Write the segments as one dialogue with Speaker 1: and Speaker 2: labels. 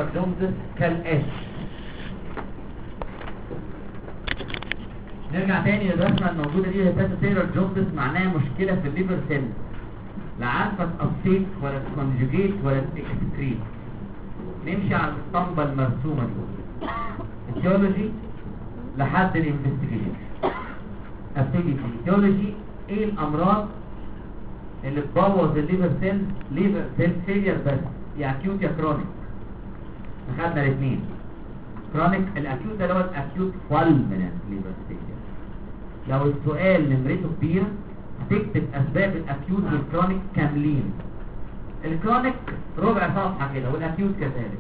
Speaker 1: جوندس كالآتي. نرجع تاني للرسمة الموجودة دي. هيباتوسيلر جوندس معناها مشكلة في الليفر سيل، لا عارفة تأبتيك ولا تكونجوجيت ولا تكسكريت. نمشي على الاسطمبة المرسومة دي، التيولوجي لحد الانفستيجيشن. ابتدي في التيولوجي. ايه الامراض اللي تبوظ الليفر سيل؟ ليفر سيل فيلير بس، يا اكيوت يا كرونيك. اخدنا الاثنين. كرونيك الاكيوت ده اللي هو الاكيوت فالمنت ليفر فيلير. لو السؤال نمرته كبيره هتكتب اسباب الاكيوت والكرونيك كاملين. الكرونيك ربع صفحه كده والاكيوت كذلك.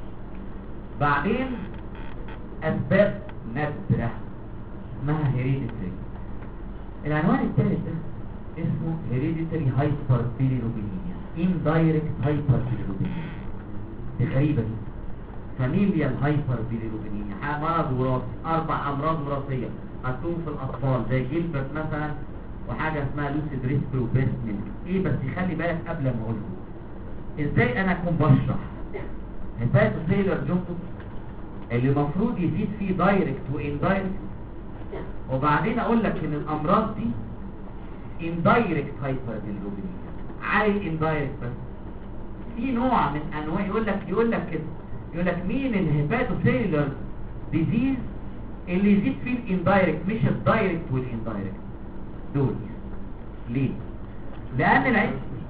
Speaker 1: بعدين اسباب نادره اسمها هيريديتري. العنوان الثالث ده اسمه هيريديتري هايبربيليروبينيا، اندايركت هايبربيليروبينيا. دي غريبه دي. فاميليال هايبربيليروبينيا مرض وراثي، 4 امراض وراثيه هتكون في الاطفال زي جيلبرت مثلا، وحاجه اسمها لوسيد ريسك وبريست ميلك. ايه بس يخلي بالك قبل ما اقوله ازاي انا اكون بشرح هيباتوسيلر جوندس اللي المفروض يزيد فيه دايركت واندايركت، وبعدين اقول لك ان الامراض دي اندايركت هايبربيليروبينيا. عايز اندايركت بس. في نوع من انواع يقول لك كده، يقول لك مين الهيباتوسيلر ديزيز اللي يزيد فيه الاندايركت مش الدايركت والاندايركت دول. ليه؟ لان العيب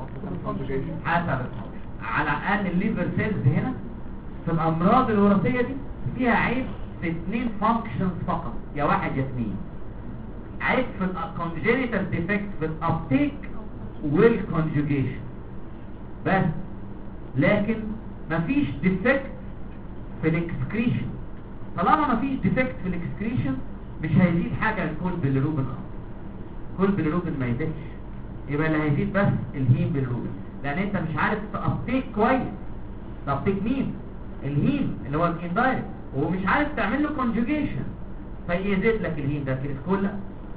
Speaker 1: حسب الحوش على ان الليفر سيلز هنا في الامراض الوراثيه دي فيها عيب في 2 فانكشنز فقط، يا 1 يا 2. عيب في الكونجينيتال ديفكت في الابتيك والكونجوجيشن بس، لكن مفيش ديفكت في الاكسكريشن. طالما مفيش ديفكت في الاكسكريشن مش هيزيد حاجه لكل بالروبين. كل بالروبين ما يزيدش، يبقى اللي هيزيد بس الهيم بالروبين، لان انت مش عارف تابتيك كويس. تابتيك مين؟ الهيم اللي هو الاندايركت، ومش عارف تعمل له كونجوجيشن فيزيد لك الهيم ده كده كله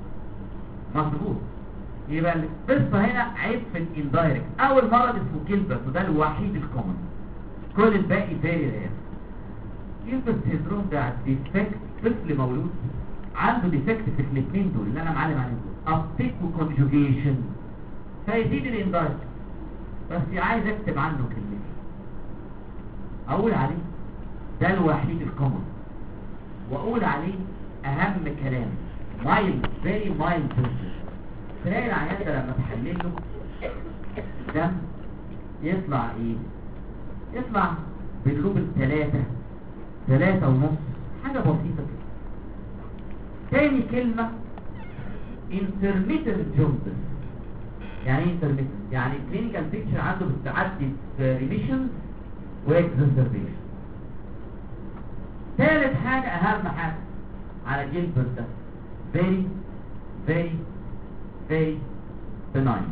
Speaker 1: مظبوط. يبقى القصه هنا عيب في الاندايركت. اول مرض اسمه جيلبرت وده الوحيد الكومن، كل الباقي فيري رير. جيلبرت سيندروم ده ديفكت، طفل مولود عنده ديفكت في الاثنين دول اللي انا معلم عليهم دول، ابتيك وكونجوجيشن، فيزيد الاندايركت. بس عايز اكتب عنه كلمتين اقول عليه ده الوحيد الكومن، واقول عليه اهم كلام مايلد، فيري مايلد بروسيس. تلاقي العيان ده لما تحلل له دم يطلع ايه؟ يطلع بالروبين 3 ونص، حاجة بسيطة كده. تاني كلمة intermittent jaundice. يعني ايه intermittent؟ يعني clinical picture عنده بتعدي في remission و exacerbation. ثالث حاجة أهم حاجة على جيلبرت ده very very very benign،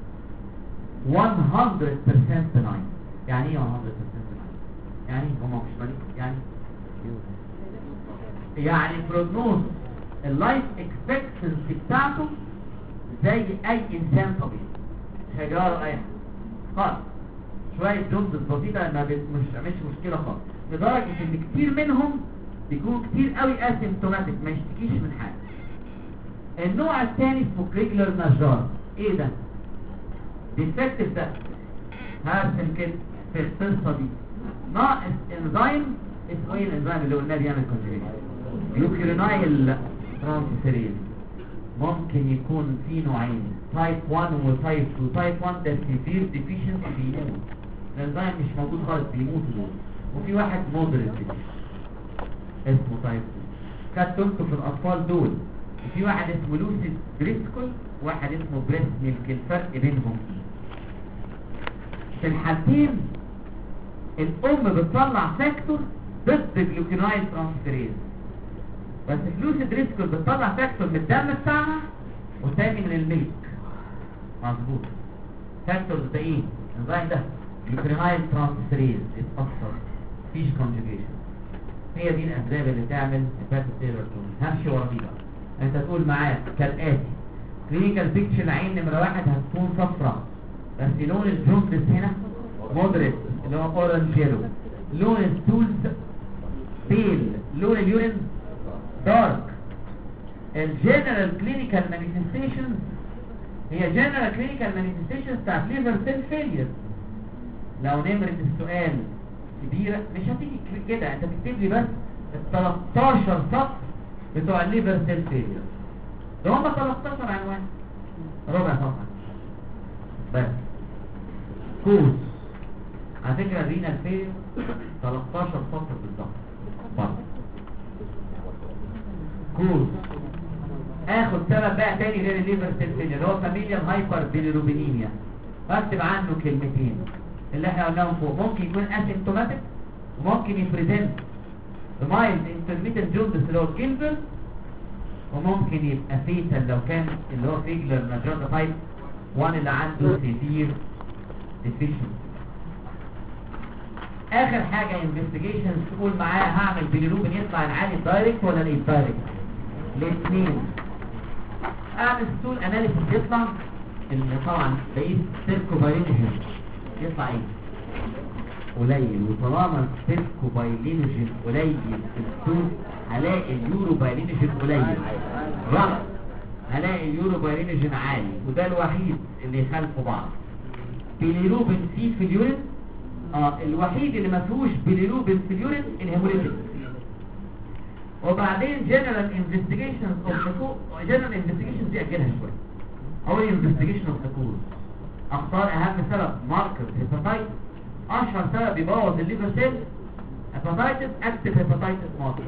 Speaker 1: 100% benign. يعني ايه 100% benign؟ يعني هما مش مريض، يعني بروجنوز اللايف اكسبكتنسي بتاعته زي اي انسان طبيعي، مش هيجرى اي حاجه خالص. شويه جوندس بسيطه مش مشكله خالص، لدرجه ان كتير منهم بيكونوا كتير قوي اسيمتوماتيك ما يشتكيش من حاجه. النوع الثاني اسمه كريجلر نجار. ايه ده؟ ديفكتيف ده هرسم كده في القصه دي ناقص انزيم اسمه ايه الانزيم اللي قلنا بيعمل كونجريشن؟ جلوكيرونايل ترانسفيريز. ممكن يكون في نوعين، تايب 1 وتايب 2. تايب 1 ده سيفير ديفيشنسي بيموت، الانزيم مش موجود خالص بيموتوا دول. وفي واحد مودريت اسمه تايب 2 خدتوا في الاطفال دول. وفي واحد اسمه لوسيد دريسكول وواحد اسمه بريست ميلك. الفرق بينهم ايه؟ في الحالتين الام بتطلع فاكتور ضد الجلوكينايل ترانسفيريز، بس فلوسيد ريسكول بتطلع فاكتور من الدم بتاعها والتاني من الميلك. مظبوط. فاكتور ده ايه؟ الانزيم ده جلوكينايل ترانسفيريز اتأثر، مفيش كونجوجيشن. هي دي الاسباب اللي تعمل هيباتوسيلر جوندس. همشي ورا دي بقى. انت تقول معاك كالاتي: كلينيكال بيكتشر العين نمره 1 هتكون صفراء، بس لون الجوندس هنا مودريت اللي هو اورنج يلو. لون الستولز بيل، لون اليورين دارك. الجنرال كلينيكال مانيفستيشنز هي جنرال كلينيكال مانيفستيشنز بتاعت ليفر سيل فيلير. لو نمرة السؤال كبيرة مش هتيجي كده، انت تكتب لي بس ال 13 سطر بتوع الليفر سيل فيلير ده، هم 13 عنوان، ربع صفحة بس. كوز على فكرة الرينال فيلير 13 سطر بالظبط برضه. كوز اخد سبب بقى تاني غير الليفر سيل فيلير اللي هو فاميليال هايبر بيليروبينيميا، اكتب عنه كلمتين اللي احنا قلناهم فوق. ممكن يكون اسيمتوماتيك وممكن يبريزنت مايلد انترميتنت جوندس اللي هو الجلبر، وممكن يبقى فيتال لو كان اللي هو فيجلر نجاردة تايب 1 اللي عنده سيفير ديفيشن. اخر حاجة انفستيجيشن تقول معايا هعمل بيليروبين يطلع العالي دايركت ولا الاندايركت؟ الاثنين. اعمل ستول اناليسيس يطلع اللي طبعا بقيت سيركوبايلينوجين يطلع ايه؟ قليل. وطالما السيركوبايلينوجين قليل في الستول هلاقي اليوروبايلينوجين قليل، غلط، هلاقي اليوروبايلينوجين عالي، وده الوحيد اللي يخالفوا بعض. بيليروبين سي في اليورين الوحيد اللي ما فيهوش بيليروبين في اليورين الهيموليتيك. وبعدين جنرال انفستيجيشنز اوف ذا كوز. جنرال انفستيجيشنز دي اجلها شويه. اول انفستيجيشن اوف ذا كوز اختار اهم سبب ماركر هيباتايتس. اشهر سبب يبوظ الليفر سيل هيباتايتس، اكتف هيباتايتس ماركر.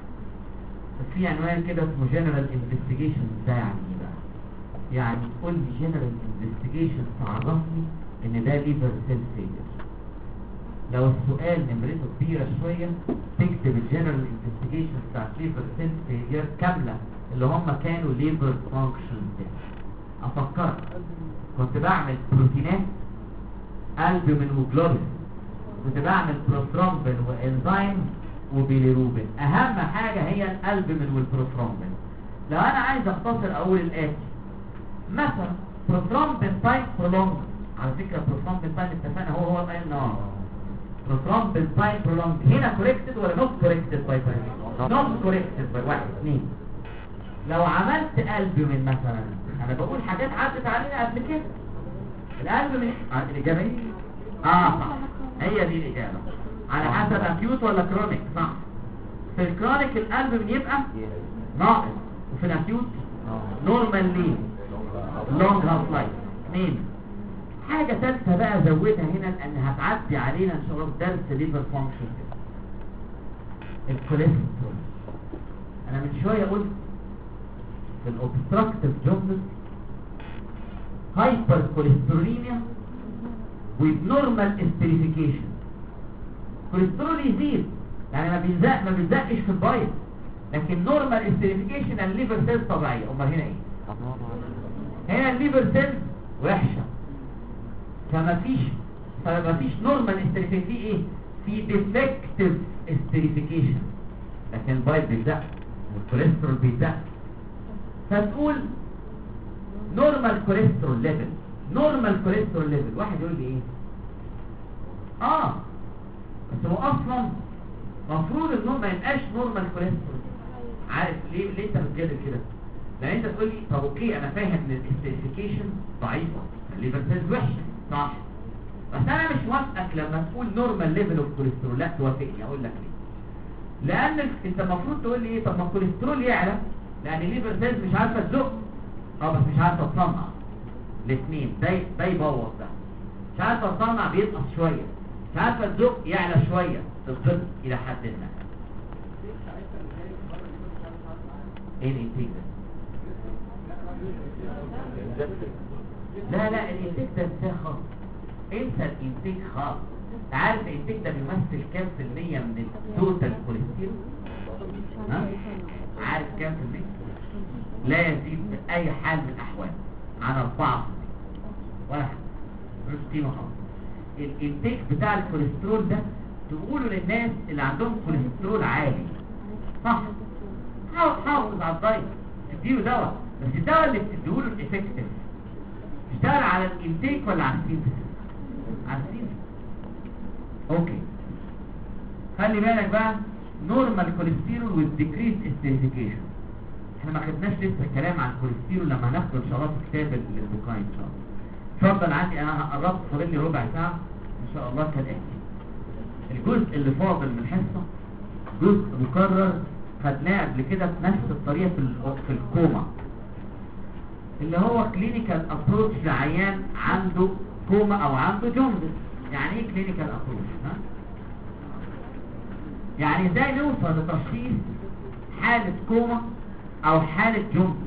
Speaker 1: بس في عنوان كده اسمه جنرال انفستيجيشنز. ده يعني ايه بقى؟ يعني تقول لي جنرال انفستيجيشنز تعرفني ان ده ليفر سيل فيلير. لو السؤال نمرته كبيرة شوية تكتب الجنرال انفستيجيشن بتاعت ليفر سيل فيلير كاملة اللي هم كانوا ليفر فانكشن تيست. افكرك كنت بعمل بروتينات البومين وجلوبين، كنت بعمل بروثرومبين وانزيم وبيليروبين. اهم حاجة هي الالبومين والبروثرومبين. لو انا عايز اختصر اقول الاتي مثلا بروثرومبين تايم برولونج. على فكرة بروثرومبين تايم اتفقنا هو الاي نار. بروثرومبين تايم برولونج هنا كوريكتد ولا نوت كوريكتد باي تايم؟ نوت كوريكتد باي 1 2. لو عملت البومين مثلا، انا بقول حاجات عدت علينا قبل كده. الالبومين الاجابه ايه؟ صح، هي دي الاجابه. على حسب اكيوت ولا كرونيك. صح، في الكرونيك الالبومين يبقى ناقص، وفي الاكيوت نورمال ليه لونج هاف لايف. 2. حاجة ثالثة بقى زودها هنا لان هتعدي علينا ان شاء الله في درس ليفر فانكشن. الكوليسترول. انا من شوية قلت في الاوبستراكتيف جوندس هايبر كوليستروليميا وبنورمال استريفيكيشن. كوليسترول يزيد يعني ما بيزقش في البايض، لكن نورمال استريفيكيشن الليفر سيلز طبيعية. امال هنا ايه؟ هنا الليفر سيلز وحشة، فما فيش نورمال استريفيكيشن. في ايه؟ في ديفكتيف استريفيكيشن، لكن البايض بيزق والكوليسترول بيزق. فتقول نورمال كوليسترول ليفل. نورمال كوليسترول ليفل واحد يقول لي ايه؟ بس هو اصلا مفروض انه ما يبقاش نورمال كوليسترول. عارف ليه انت بتجادل كده؟ لان انت تقول لي طب اوكي انا فاهم ان الاستريفيكيشن ضعيفه، الليفر سيلز وحشه، صح، بس انا مش موافقك لما تقول نورمال ليفل اوف كوليسترول. لا توافقني، اقول لك ليه. لان انت المفروض تقول لي ايه؟ طب ما الكوليسترول يعلى لان الليفر سيلز مش عارفه تزق، بس مش عارفه تصنع. الاثنين ده يبوظ ده. مش عارفه تصنع بينقص شويه، مش عارفه تزق يعلى شويه، تضغط الى حد ما. ايه الانتاج ده؟ لا الانتاج ده انساه خالص، انسى الانتاج خالص. عارف الانتاج ده بيمثل كام في المية من التوتال كوليسترول؟ عارف كام في المية؟ لا يزيد بأي حال من الأحوال عن 4 ولا حاجة، مش قيمة خالص. الانتاج بتاع الكوليسترول ده تقولوا للناس اللي عندهم كوليسترول عالي، صح، حافظ على الدايت، تديله دواء، بس الدواء اللي بتديهوله الافكتيف اشتغل على الانتاج ولا على السينثيسيس؟ على السينثيسيس. اوكي، خلي بالك بقى نورمال كوليسترول والديكريز استريفيكيشن. احنا ما خدناش لسه كلام عن الكوليسترول لما هناخده ان شاء الله في كتاب البوكاين ان شاء الله. اتفضل عندي انا قربت فاضل لي ربع ساعه ان شاء الله كالاتي. الجزء اللي فاضل من الحصه جزء مكرر خدناه قبل كده بنفس الطريقه في الكوما، اللي هو كلينيكال ابروتش لعيان عنده كوما او عنده جوندس. يعني ايه كلينيكال ابروتش؟ يعني ازاي نوصل لتشخيص حاله كوما او حاله جوندس.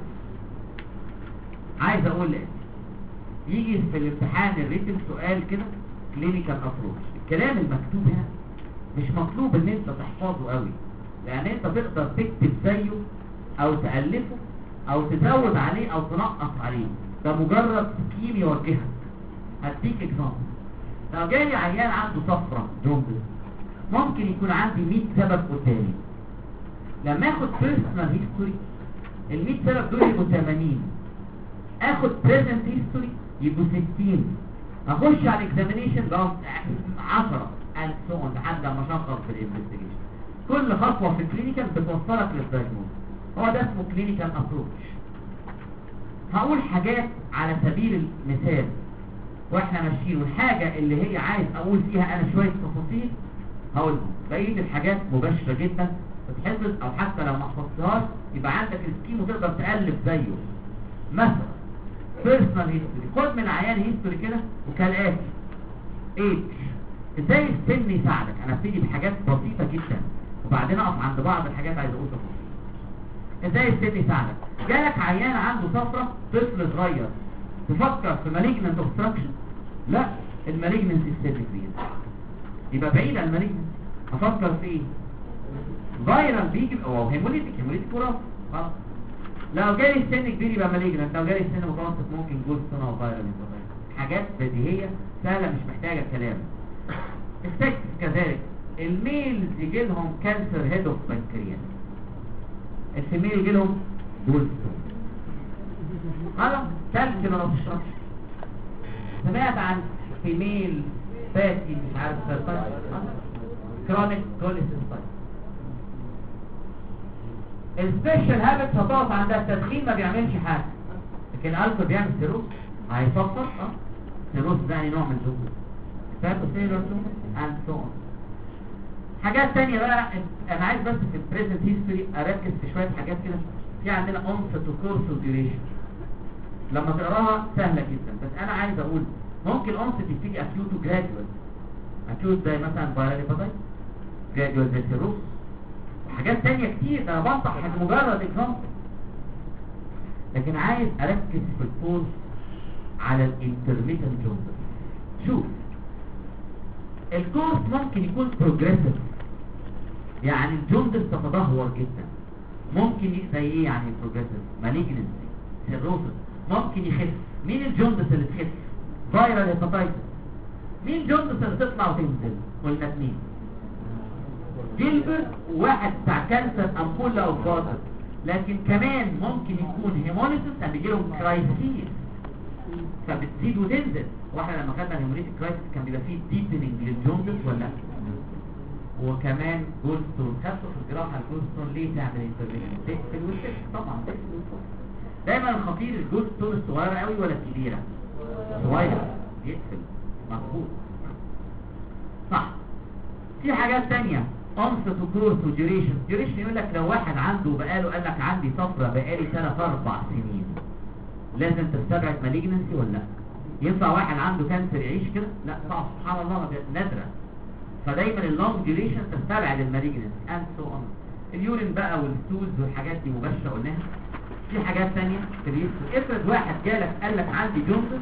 Speaker 1: عايز اقول لك يجي في الامتحان الريتم سؤال كده كلينيكال ابروتش. الكلام المكتوب هنا مش مطلوب ان انت تحفظه قوي، لان انت تقدر تكتب زيه او تألفه او تزود عليه او تنقص عليه. ده مجرد سكيم يوجهك. هديك اكزامبل. لو جالي عيان عنده صفرة جوندس ممكن يكون عندي 100 سبب قدامي. لما اخد بيرسونال هيستوري ال 100 سبب دول يبقوا 80، اخد بريزنت هيستوري يبقوا 60، اخش على الاكزامينيشن بقى 10 and so on لحد ما اشخص في الانفستيجيشن. كل خطوه في الكلينيكال بتوصلك للدايجنوز. هو ده اسمه كلينيكال ابروتش. هقول حاجات على سبيل المثال واحنا ماشيين، والحاجه اللي هي عايز اقول فيها انا شويه تفاصيل هقولها. بقيه الحاجات مباشره جدا تتحفظ، او حتى لو ما حفظتهاش يبقى عندك السكيم وتقدر تالف زيه. مثلا بيرسونال هيستوري، خد من عيان هيستوري كده وكالاتي. ايج، ازاي السن يساعدك؟ انا ابتدي بحاجات بسيطه جدا وبعدين اقف عند بعض الحاجات عايز اقول تفاصيل. ازاي السن يساعدك؟ جالك عيان عنده صفرة، طفل صغير، تفكر في مالجننت اوبستراكشن؟ لا، المالجننت السن كبير يبقى بعيد عن المالجننت. افكر في ايه؟ فايرال بيجي او هيموليتيك وراثه. خلاص. لو جالي السن كبير يبقى مالجننت، لو جالي السن متوسط ممكن جوز سنه وفايرال. حاجات بديهيه سهله مش محتاجه كلام. السكس كذلك، الميلز يجي لهم كانسر هيد اوف بنكرياس، الفيميل يجي لهم جولستون. خلاص ثلج ما بتشربش. سمعت عن فيميل فاتي مش عارف كرونيك كوليستيرول. السبيشال هابت هتقف عندها التدخين ما بيعملش حاجه، لكن الالكول بيعمل سيروس هيصفر. سيروس ده يعني نوع من الدهون. فاتو سيروس اند سو اون. حاجات تانية بقى انا عايز بس في البريزنت هيستوري اركز في شويه حاجات كده. في عندنا اونست وكورس وديوريشن، لما تقراها سهله جدا، بس انا عايز اقول ممكن اونست تبتدي اكيوت وجراديوال. اكيوت زي مثلا فايرال هيباتايتس، جراديوال زي سيروس، وحاجات تانية كتير. ده انا بنصح مجرد اكزامبل، لكن عايز اركز في الكورس على الانترميتنت جوندس. شوف الكورس ممكن يكون بروجريسيف، يعني الجوندس تتدهور جدا. ممكن زي ايه يعني بروجريسيف؟ مالجنسي، سيروسس. ممكن يخف. مين الجوندس اللي تخف؟ فايرال هيباتايتس. مين جوندس اللي تطلع وتنزل؟ قلنا اتنين، جيلبرت وواحد بتاع كانسر امبولا او فاضل. لكن كمان ممكن يكون هيموليسيس اللي بيجي لهم كرايسيس فبتزيد وتنزل. واحنا لما خدنا الهيموليتيك كرايسيس كان بيبقى فيه ديبننج للجوندس ولا لا؟ وكمان جولستون. خدته في الجراحه الجولستون ليه تعمل انترفينشن؟ تقفل وتقفل طبعا، تقفل وتقفل. دايما الخطير الجولستون الصغيره قوي ولا الكبيره؟ صغيره يقفل مظبوط صح. في حاجات تانية أنصت وكورس وديوريشن. ديوريشن يقول لك لو واحد عنده بقاله قال لك عندي صفرة بقالي 3-4 سنين لازم تستبعد مالجنسي ولا لا؟ ينفع واحد عنده كانسر يعيش كده؟ لا صعب، سبحان الله نادرة. فدايما اللونج ديوريشن تستبعد المالجنسي اند سو اون. اليورين بقى والستولز والحاجات دي مباشرة قلناها. في حاجات تانية تريد. افرض واحد جالك قال لك عندي جوندس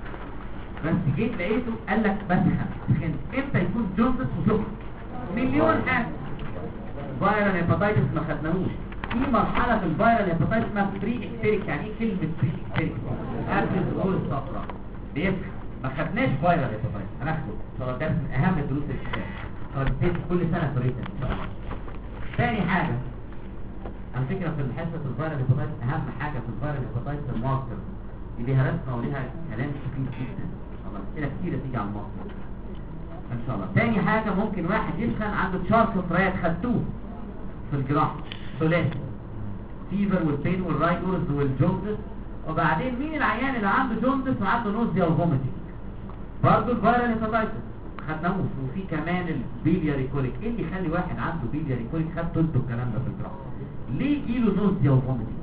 Speaker 1: بس جيت لقيته قال لك بسخن. امتى يكون جوندس وسخن؟ مليون حاجة. فايرال هيباتايتس ما خدناهوش. في مرحلة في الفايرال هيباتايتس اسمها بري اكتيريك. يعني ايه كلمة بري اكتيريك؟ قبل ظهور الصفرة بيسخن. ما خدناش فايرال هيباتايتس، هناخده ان شاء الله. ده من اهم دروس الكتاب. فبالتالي كل سنة فريتا ان شاء الله. ثاني حاجة على فكرة في حصة الفايرال هيباتايتس اهم حاجة في الفايرال هيباتايتس الماركر. دي ليها رسمة وليها كلام كتير جدا. والله اسئلة كتيرة تيجي على الماركر. ان شاء الله. تاني حاجه ممكن واحد يسخن عنده تشارك فرايات، خدتوه في الجراحه ثلاثي، فيفر والبين والرايدورز والجوندس. وبعدين مين العيان اللي عنده جوندس وعنده نوزيا وفوميتنج؟ برضه الفيرال هيباتايتس خدناهوش. وفي كمان البيلياري كوليك. ايه اللي يخلي واحد عنده بيلياري كوليك؟ خدتوا انتوا الكلام ده في الجراحه. ليه يجيله نوزيا وفوميتنج؟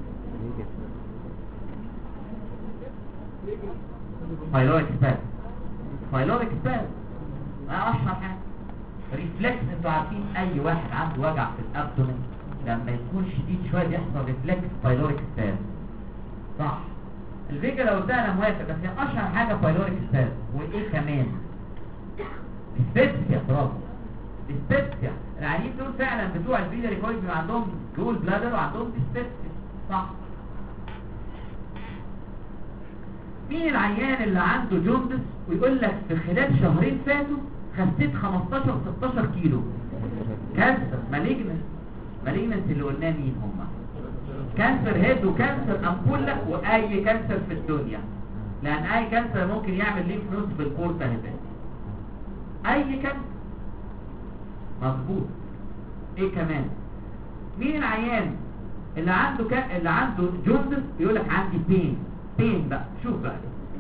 Speaker 1: بايلوريك سبازم. بايلوريك سبازم اشهر حاجه. ريفلكس، انتوا عارفين اي واحد عنده وجع في الابدومين لما يكون شديد شويه بيحصل ريفلكس بايلوريك سبازم، صح؟ الفكره لو قلتها انا موافق، بس هي اشهر حاجه بايلوريك سبازم. وايه كمان؟ ديسبيبسيا. برافو، ديسبيبسيا. العيانين دول فعلا بتوع البيلياري كوليك بيبقى عندهم جول بلادر وعندهم ديسبيبسيا، صح؟ مين العيان اللي عنده جوندس ويقول لك في خلال شهرين فاتوا خسيت 15-16 كيلو؟ كانسر مالجنس اللي قلناه مين هم؟ كانسر هيد وكانسر امبولا واي كانسر في الدنيا، لان اي كانسر ممكن يعمل ليمف نود في الكورتا هيبات. اي كانسر مظبوط. ايه كمان؟ مين العيان اللي عنده جوندس يقول لك عندي بين بقى؟ شوف بقى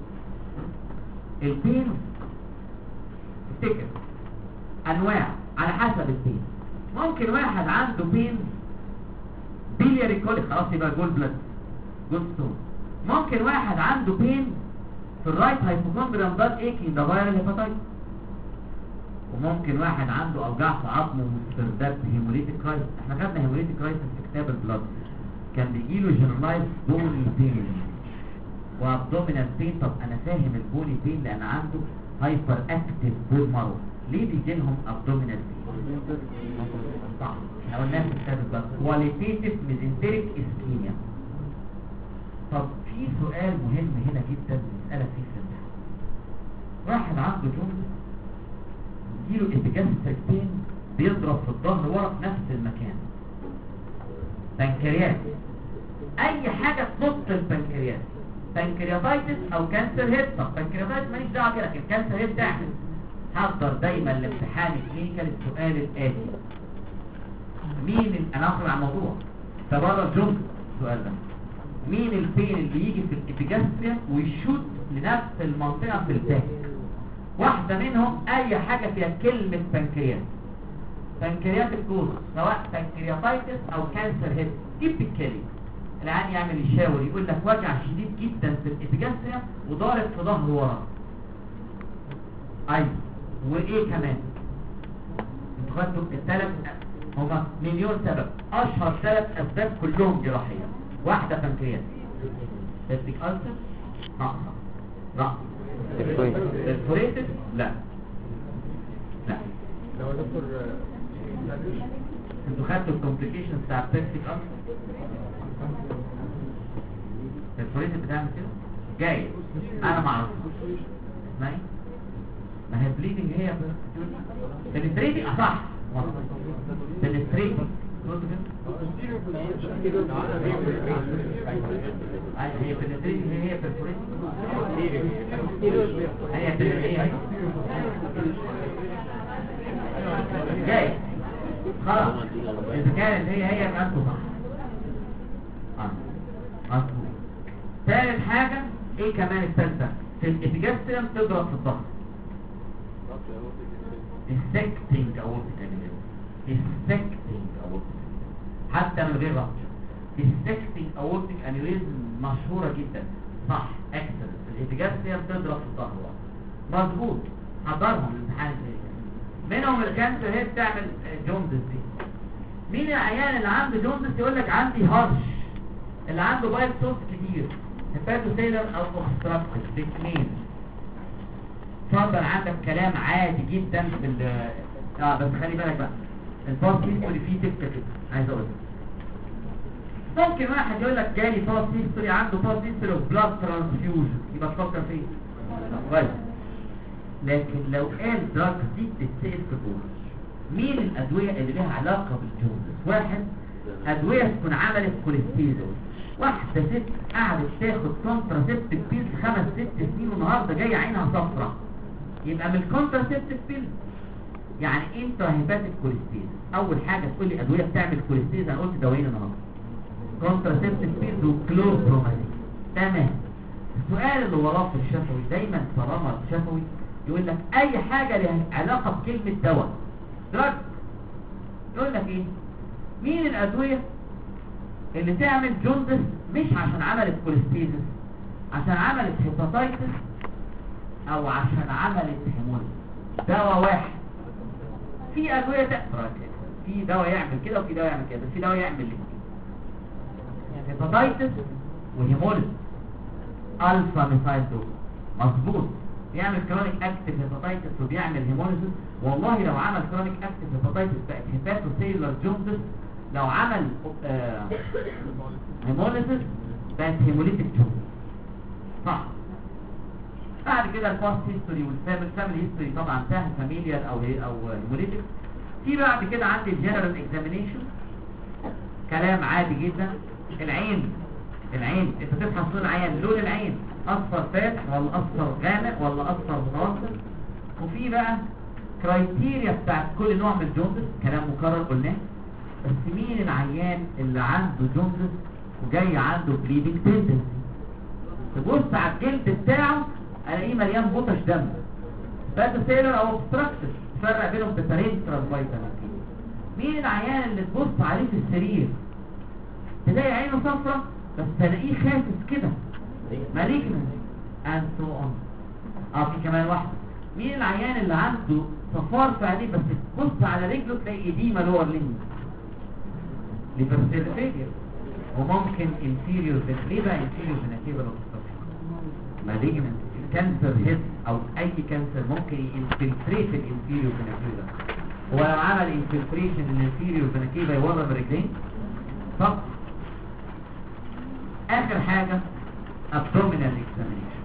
Speaker 1: البين، افتكر انواع على حسب البين. ممكن واحد عنده بين بيلياري كوليك، خلاص يبقى جول بلاد، جول ستون. ممكن واحد عنده بين في الرايت هايبوكوندريال بلاد ايكينج، ده فايرال هيباتايتس. وممكن واحد عنده اوجاع في عظمه واسترداد هيموليتيك كرايسيس. احنا خدنا هيموليتيك كرايسيس في كتاب البلاد، كان بيجيله جنرالايز بوني بين وابدومينال بين. طب انا فاهم البوني بين لان عنده هايبر اكتيف بون مارو. ليه بيجي لهم ابدومينال بين؟ صح، احنا قلناها في كتاب البلاد، كواليتيتيف ميزنتريك اسكيميا. طب في سؤال مهم هنا جدا نسألك فيه في الامتحان. واحد عنده جوندس يجيله ابيجاستريك بين بيضرب في الظهر ورا في نفس المكان، بنكرياس، اي حاجه تنط البنكرياس، بنكرياتايتس او كانسر هيد. طب بنكرياتايتس ماليش دعوه كده، لكن كانسر هيد تعمل. حضر دايما الامتحان الكلينيكال السؤال الاتي، مين انا اخرج عن الموضوع تبرر الجمله السؤال ده، مين البين اللي يجي في الابيجاستريا ويشوت لنفس المنطقه في الباك؟ واحده منهم اي حاجه فيها كلمه بنكرياس، بنكرياس الجوز، سواء بنكرياتايتس او كانسر هيد. تيبيكالي العيان يعمل يشاور يقول لك وجع شديد جدا في الابيجاستريا وضارب في ظهره ورا. ايوه، وايه كمان؟ انتوا خدتوا الثلاث، هما مليون سبب، اشهر 3 اسباب كلهم جراحيه. واحده بنكرياس، سيستيك ألسر، نقص الفوريتس، لا
Speaker 2: لو دكتور
Speaker 1: انتوا خدتوا الكومبليكيشنز بتاع سيستيك ألسر؟ الفوريتس بتعمل كده جاي، انا ما اعرفش اسمها ايه، ما هي بليدنج، هي بنستريتنج. صح، بنستريتنج. هي بنستريتنج، هي برفوريتنج، هي جاي خلاص. اذا كانت هي انتوا صح. مظبوط. ثالث حاجه ايه كمان؟ الثالثه في الابيجاستريم تضرب في الظهر، السكتنج اورتيك انيوريزم، السكتنج اورتيك حتى من غير ربط. السكتنج اورتيك انيوريزم مشهوره جدا، صح، اكسلنت. الابيجاستريم تضرب في الظهر، مظبوط. حضرهم الامتحان منهم الكانسر هي بتعمل جوندس دي. مين العيان اللي عنده جوندس يقول لك عندي هرش، اللي عنده بايت صوت كتير، هيباتوسيلر او اوبستراكتيف الاثنين؟ اتفضل، عندك كلام عادي جدا بس خلي بالك بقى الباس هيستوري فيه تكه كده، عايز اقول لك ممكن واحد يقول لك جالي باس هيستوري، عنده باس هيستوري اوف بلاد ترانسفيوجن، يبقى تفكر فيه كويس. لكن لو قال دراج دي بتتسال في دول، مين الادويه اللي لها علاقه بالجوندس؟ واحد، ادويه تكون عملت كوليستيرول. واحده ست قعدت تاخد كونتراسيبتيف بيلز 5-6 سنين والنهارده جايه عينها صفرا، يبقى من الكونتراسيبتيف بيل. يعني انترا هيباتيك كوليستيز، اول حاجه تقول لي ادويه بتعمل كوليستيز، انا قلت دوايين النهارده، كونتراسيبتيف بيل وكلوبرومازين. تمام. السؤال اللي وراه في الشفوي دايما طالما شفوي يقول لك اي حاجه لها علاقه بكلمه دواء دراج، يقول لك ايه؟ مين الادويه اللي تعمل جوندس مش عشان عملت كوليستيزس، عشان عملت هيباتايتس او عشان عملت هيموليز؟ دواء واحد. في ادويه في دواء يعمل كده وفي دواء يعمل كده، بس في دواء يعمل الاثنين، هيباتايتس وهيموليز. الفا ميثايل دوب مظبوط، بيعمل كرونيك اكتيف هيباتايتس وبيعمل هيموليز. والله لو عمل كرونيك اكتيف هيباتايتس بقت هيباتوسيلر جوندس، لو عمل هيموليز بقت هيموليتيك جوندس. صح. بعد كده الباست هيستوري والفاميلي هيستوري طبعا سهل، فاميليال او هيموليتيك. في بعد كده عندي الجنرال اكزامينيشن، كلام عادي جدا. العين انت تبحث لون عيان، لون العين اصفر فاتح ولا اصفر غامق ولا اصفر متوسط. وفي بقى كرايتيريا بتاعت كل نوع من الجوندس، كلام مكرر قلناه. بس مين العيان اللي عنده جوندس وجاي عنده بليدنج تندنسي؟ تبص على الجلد بتاعه الاقيه مليان بطش دم، باتوسيلر او اوبستراكتيف، تفرق بينهم بترينترال فيتامين. مين العيان اللي تبص عليه في السرير تلاقي عينه صفرة بس تلاقيه خاسس كده، مالجنس and so on. في كمان واحدة، مين العيان اللي عنده صفار في عينيه بس تبص على رجله تلاقي ايديما لور لينج، ليفرسيل فيجر. وممكن inferior ليه بقى inferior فيناتيبل obstruction؟ مالجنس. الكانسر هيد او اي كانسر ممكن ينفلتريت الانفيريور فيناتيبل، ولو عمل انفلتريشن للانفيريور فيناتيبل يورم الرجلين. صح. اخر حاجة abdominal examination.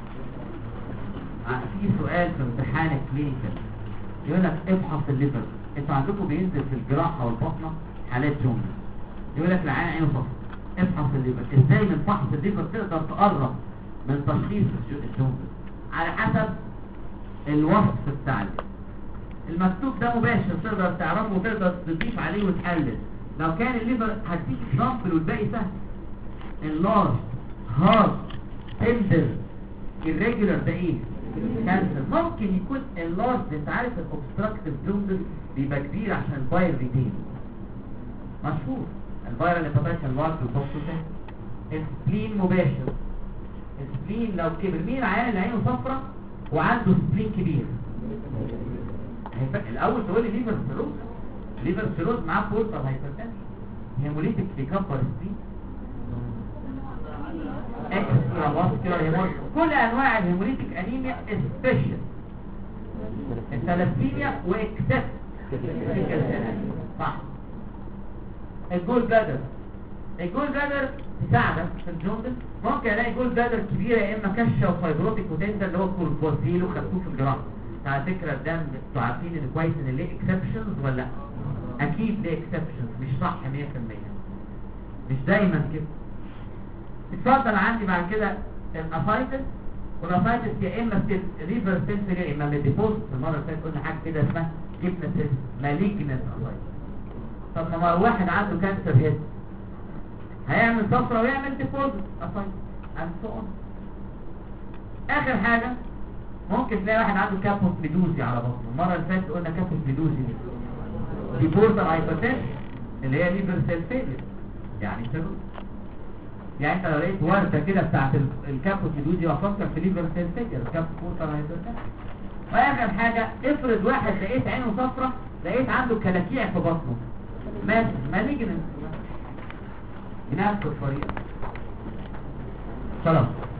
Speaker 1: في سؤال في امتحان الكلينيكال يقول لك افحص الليفر. انتوا عندكم بينزل في الجراحة والبطنة حالات جوندس، يقول لك العين عينه صفر، افحص الليفر. ازاي من فحص الليفر تقدر تقرب من تشخيص الجوندس؟ على حسب الوصف بتاع الليفر. المكتوب ده مباشر تقدر تعرفه وتقدر تضيف عليه وتقلل. لو كان الليفر هديك اكزامبل والباقي سهل. اللارج هارد تندر irregular ده ايه؟ كانسر. ممكن يكون اللارج، انت عارف الاوبستراكتيف جوندس بيبقى كبير عشان الفاير ريتين مشهور، الفايرال هيباتايتس اللارج والبوستوسين. السبلين مباشر، السبلين لو كبر. مين العيان اللي عينه صفرة وعنده سبلين كبير؟ الاول تقول لي ليفر سيروز، ليفر سيروز معاه بورتال هايبرتنشن، هيموليتيك بيكبر سبلين، اكسترا فاسكولار هيموليتيك. كل انواع الهيموليتيك انيميا سبيشال، الثلاثيميا واكسس. صح. الجول بلادر، الجول بلادر تساعدك في الجوندس. ممكن الاقي جول بلادر كبيره يا اما كشه وفايبروتيك وتنزل اللي هو كوربوزيل وخدتوه في الجراحه. على فكره الدم انتوا عارفين ان كويس ان ليه اكسبشنز ولا لا؟ اكيد ليه اكسبشنز، مش صح 100%، مش دايما كده. اتفضل. عندي بعد كده الاسايتس، والاسايتس يا اما ريفر سيلفر يا اما ديبوزيت. المره اللي فاتت قلنا حاجه كده اسمها جبنه مالجنت اسايتس. طب لما واحد عنده كانسر هيد هيعمل صفرة ويعمل ديبوزيت اسايتس and so on. اخر حاجه ممكن تلاقي واحد عنده كابوس ميدوزي على بطنه. المره اللي فاتت قلنا كابوس ميدوزي دي بورتال هايبرتنشن اللي هي ليفر سيل فيلير، يعني سيروز. يعني انت لو لقيت ورده كده بتاعت الكابوس ميدوزي وافكر في ليفر سيل فيلير، كابوس بورتال هايبرتنشن. واخر حاجه افرض واحد لقيت عينه صفرة، لقيت عنده كلاكيع في بطنه، مالجنس بنفس الطريقه. خلاص.